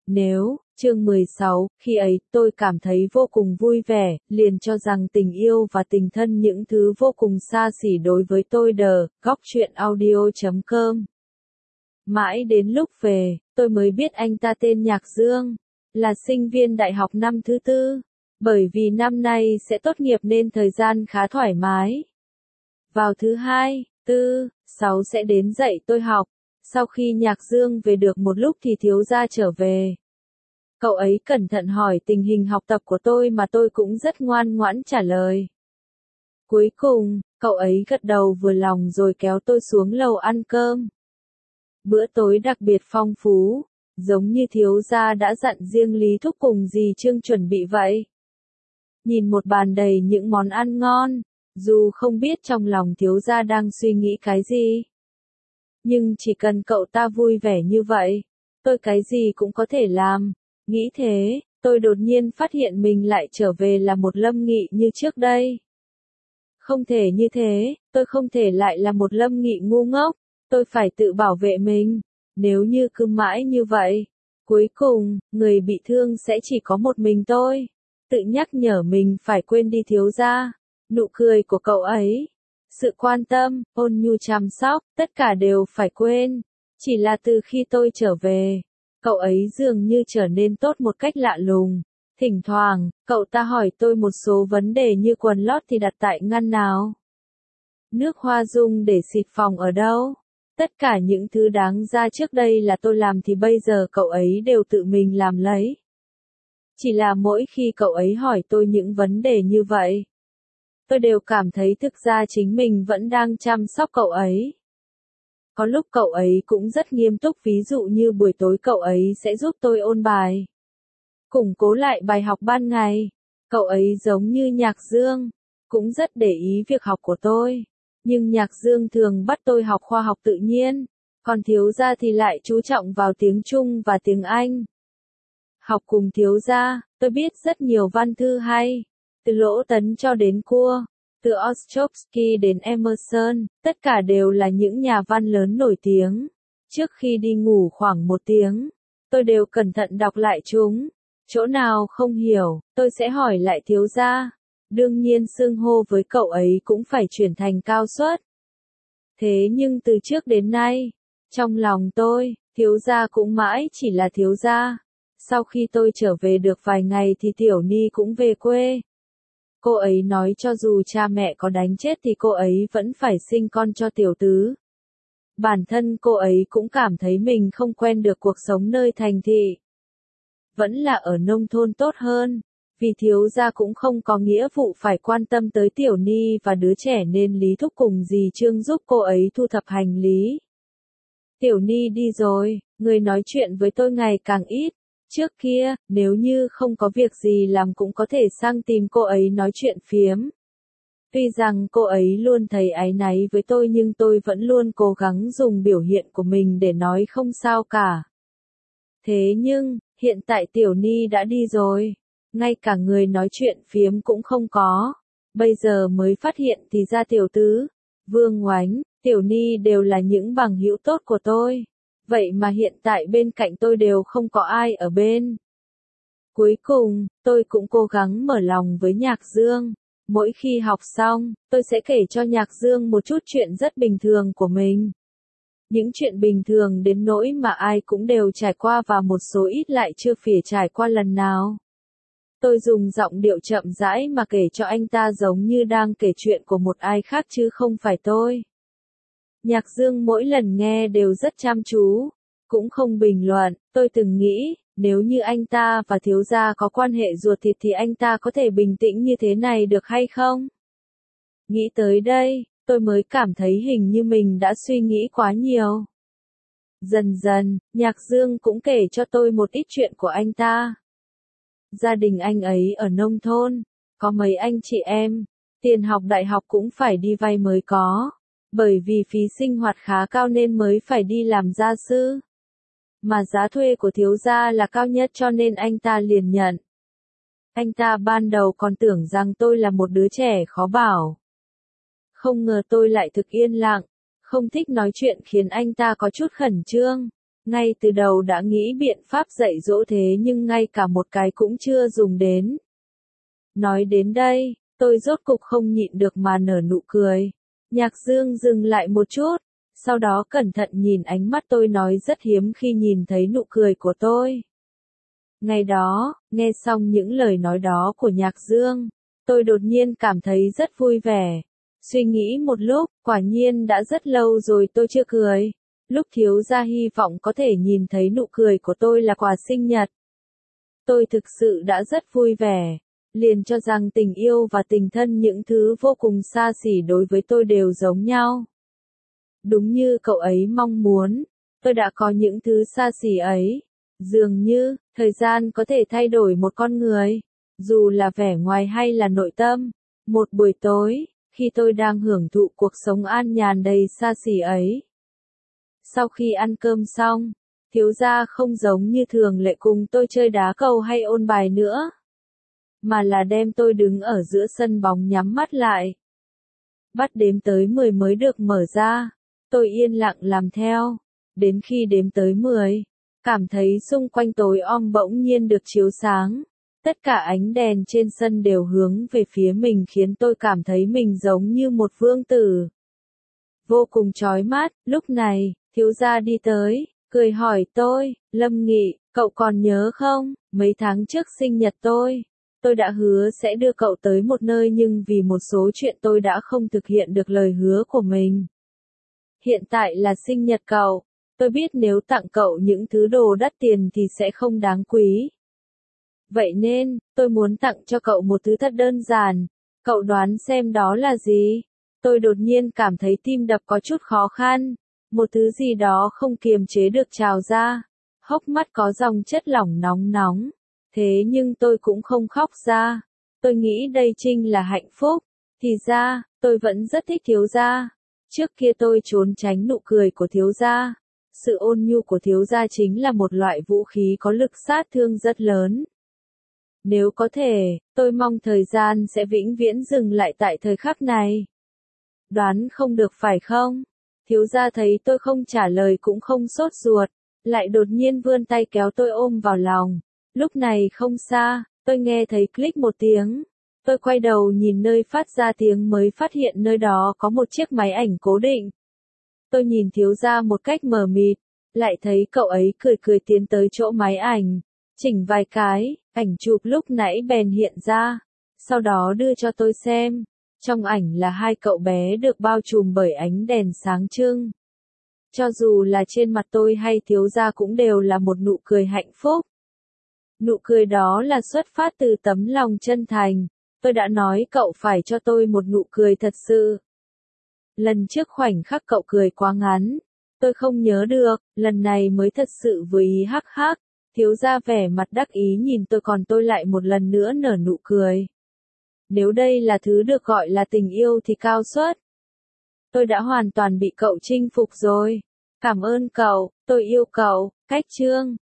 Chương 16, khi ấy, tôi cảm thấy vô cùng vui vẻ, liền cho rằng tình yêu và tình thân những thứ vô cùng xa xỉ đối với tôi góc truyện audio.com. Mãi đến lúc về, tôi mới biết anh ta tên Nhạc Dương, là sinh viên đại học năm thứ tư, bởi vì năm nay sẽ tốt nghiệp nên thời gian khá thoải mái. Vào thứ hai, tư, sáu sẽ đến dạy tôi học, sau khi Nhạc Dương về được một lúc thì thiếu gia trở về. Cậu ấy cẩn thận hỏi tình hình học tập của tôi mà tôi cũng rất ngoan ngoãn trả lời. Cuối cùng, cậu ấy gật đầu vừa lòng rồi kéo tôi xuống lầu ăn cơm. Bữa tối đặc biệt phong phú, giống như thiếu gia đã dặn riêng Lý Thúc cùng dì Trương chuẩn bị vậy. Nhìn một bàn đầy những món ăn ngon, dù không biết trong lòng thiếu gia đang suy nghĩ cái gì. Nhưng chỉ cần cậu ta vui vẻ như vậy, tôi cái gì cũng có thể làm. Nghĩ thế, tôi đột nhiên phát hiện mình lại trở về là một Lâm Nghị như trước đây. Không thể như thế, tôi không thể lại là một Lâm Nghị ngu ngốc, tôi phải tự bảo vệ mình. Nếu như cứ mãi như vậy, cuối cùng, người bị thương sẽ chỉ có một mình tôi. Tự nhắc nhở mình phải quên đi thiếu gia. Nụ cười của cậu ấy, sự quan tâm, ôn nhu chăm sóc, tất cả đều phải quên. Chỉ là từ khi tôi trở về, cậu ấy dường như trở nên tốt một cách lạ lùng. Thỉnh thoảng, cậu ta hỏi tôi một số vấn đề như quần lót thì đặt tại ngăn nào? Nước hoa dung để xịt phòng ở đâu? Tất cả những thứ đáng ra trước đây là tôi làm thì bây giờ cậu ấy đều tự mình làm lấy. Chỉ là mỗi khi cậu ấy hỏi tôi những vấn đề như vậy, tôi đều cảm thấy thực ra chính mình vẫn đang chăm sóc cậu ấy. Có lúc cậu ấy cũng rất nghiêm túc, ví dụ như buổi tối cậu ấy sẽ giúp tôi ôn bài, củng cố lại bài học ban ngày. Cậu ấy giống như Nhạc Dương, cũng rất để ý việc học của tôi. Nhưng Nhạc Dương thường bắt tôi học khoa học tự nhiên, còn thiếu gia thì lại chú trọng vào tiếng Trung và tiếng Anh. Học cùng thiếu gia, tôi biết rất nhiều văn thư hay, từ Lỗ Tấn cho đến Cua, từ Ostrovsky đến Emerson, tất cả đều là những nhà văn lớn nổi tiếng. Trước khi đi ngủ khoảng 1 tiếng, tôi đều cẩn thận đọc lại chúng. Chỗ nào không hiểu, tôi sẽ hỏi lại thiếu gia. Đương nhiên xưng hô với cậu ấy cũng phải chuyển thành cao suất. Thế nhưng từ trước đến nay, trong lòng tôi, thiếu gia cũng mãi chỉ là thiếu gia. Sau khi tôi trở về được vài ngày thì Tiểu Ni cũng về quê. Cô ấy nói cho dù cha mẹ có đánh chết thì cô ấy vẫn phải sinh con cho tiểu tứ. Bản thân cô ấy cũng cảm thấy mình không quen được cuộc sống nơi thành thị. Vẫn là ở nông thôn tốt hơn, vì thiếu gia cũng không có nghĩa vụ phải quan tâm tới Tiểu Ni và đứa trẻ nên Lý Thúc cùng dì Trương giúp cô ấy thu thập hành lý. Tiểu Ni đi rồi, người nói chuyện với tôi ngày càng ít. Trước kia, nếu như không có việc gì làm cũng có thể sang tìm cô ấy nói chuyện phiếm. Tuy rằng cô ấy luôn thấy áy náy với tôi nhưng tôi vẫn luôn cố gắng dùng biểu hiện của mình để nói không sao cả. Thế nhưng, hiện tại Tiểu Ni đã đi rồi, ngay cả người nói chuyện phiếm cũng không có. Bây giờ mới phát hiện thì ra Tiểu Tứ, Vương Oánh, Tiểu Ni đều là những bằng hữu tốt của tôi. Vậy mà hiện tại bên cạnh tôi đều không có ai ở bên. Cuối cùng, tôi cũng cố gắng mở lòng với Nhạc Dương. Mỗi khi học xong, tôi sẽ kể cho Nhạc Dương một chút chuyện rất bình thường của mình. Những chuyện bình thường đến nỗi mà ai cũng đều trải qua và một số ít lại chưa phỉa trải qua lần nào. Tôi dùng giọng điệu chậm rãi mà kể cho anh ta giống như đang kể chuyện của một ai khác chứ không phải tôi. Nhạc Dương mỗi lần nghe đều rất chăm chú, cũng không bình luận. Tôi từng nghĩ, nếu như anh ta và thiếu gia có quan hệ ruột thịt thì anh ta có thể bình tĩnh như thế này được hay không? Nghĩ tới đây, tôi mới cảm thấy hình như mình đã suy nghĩ quá nhiều. Dần dần, Nhạc Dương cũng kể cho tôi một ít chuyện của anh ta. Gia đình anh ấy ở nông thôn, có mấy anh chị em, tiền học đại học cũng phải đi vay mới có. Bởi vì phí sinh hoạt khá cao nên mới phải đi làm gia sư. Mà giá thuê của thiếu gia là cao nhất cho nên anh ta liền nhận. Anh ta ban đầu còn tưởng rằng tôi là một đứa trẻ khó bảo. Không ngờ tôi lại thực yên lặng, không thích nói chuyện khiến anh ta có chút khẩn trương. Ngay từ đầu đã nghĩ biện pháp dạy dỗ thế nhưng ngay cả một cái cũng chưa dùng đến. Nói đến đây, tôi rốt cục không nhịn được mà nở nụ cười. Nhạc Dương dừng lại một chút, sau đó cẩn thận nhìn ánh mắt tôi nói rất hiếm khi nhìn thấy nụ cười của tôi. Ngày đó, nghe xong những lời nói đó của Nhạc Dương, tôi đột nhiên cảm thấy rất vui vẻ. Suy nghĩ một lúc, quả nhiên đã rất lâu rồi tôi chưa cười. Lúc thiếu gia hy vọng có thể nhìn thấy nụ cười của tôi là quà sinh nhật. Tôi thực sự đã rất vui vẻ, liền cho rằng tình yêu và tình thân những thứ vô cùng xa xỉ đối với tôi đều giống nhau. Đúng như cậu ấy mong muốn, tôi đã có những thứ xa xỉ ấy. Dường như, thời gian có thể thay đổi một con người, dù là vẻ ngoài hay là nội tâm. Một buổi tối, khi tôi đang hưởng thụ cuộc sống an nhàn đầy xa xỉ ấy. Sau khi ăn cơm xong, thiếu gia không giống như thường lệ cùng tôi chơi đá cầu hay ôn bài nữa, mà là đem tôi đứng ở giữa sân bóng nhắm mắt lại. Bắt đếm tới 10 mới được mở ra, tôi yên lặng làm theo, đến khi đếm tới 10, cảm thấy xung quanh tối om bỗng nhiên được chiếu sáng. Tất cả ánh đèn trên sân đều hướng về phía mình khiến tôi cảm thấy mình giống như một vương tử. Vô cùng chói mắt, lúc này, thiếu gia đi tới, cười hỏi tôi, Lâm Nghị, cậu còn nhớ không, mấy tháng trước sinh nhật tôi đã hứa sẽ đưa cậu tới một nơi nhưng vì một số chuyện tôi đã không thực hiện được lời hứa của mình. Hiện tại là sinh nhật cậu, tôi biết nếu tặng cậu những thứ đồ đắt tiền thì sẽ không đáng quý. Vậy nên, tôi muốn tặng cho cậu một thứ thật đơn giản, cậu đoán xem đó là gì? Tôi đột nhiên cảm thấy tim đập có chút khó khăn, một thứ gì đó không kiềm chế được trào ra, hốc mắt có dòng chất lỏng nóng nóng, thế nhưng tôi cũng không khóc ra. Tôi nghĩ đây chính là hạnh phúc, thì ra, tôi vẫn rất thích thiếu gia. Trước kia tôi trốn tránh nụ cười của thiếu gia. Sự ôn nhu của thiếu gia chính là một loại vũ khí có lực sát thương rất lớn. Nếu có thể, tôi mong thời gian sẽ vĩnh viễn dừng lại tại thời khắc này. Đoán không được phải không? Thiếu gia thấy tôi không trả lời cũng không sốt ruột, lại đột nhiên vươn tay kéo tôi ôm vào lòng. Lúc này không xa, tôi nghe thấy click một tiếng. Tôi quay đầu nhìn nơi phát ra tiếng mới phát hiện nơi đó có một chiếc máy ảnh cố định. Tôi nhìn thiếu gia một cách mờ mịt, lại thấy cậu ấy cười cười tiến tới chỗ máy ảnh, chỉnh vài cái, ảnh chụp lúc nãy bèn hiện ra, sau đó đưa cho tôi xem. Trong ảnh là hai cậu bé được bao trùm bởi ánh đèn sáng trưng. Cho dù là trên mặt tôi hay thiếu gia cũng đều là một nụ cười hạnh phúc. Nụ cười đó là xuất phát từ tấm lòng chân thành. Tôi đã nói cậu phải cho tôi một nụ cười thật sự. Lần trước khoảnh khắc cậu cười quá ngắn, tôi không nhớ được, lần này mới thật sự với ý hắc hắc. Thiếu gia vẻ mặt đắc ý nhìn tôi còn tôi lại một lần nữa nở nụ cười. Nếu đây là thứ được gọi là tình yêu thì cao suất. Tôi đã hoàn toàn bị cậu chinh phục rồi. Cảm ơn cậu, tôi yêu cậu, cách chương.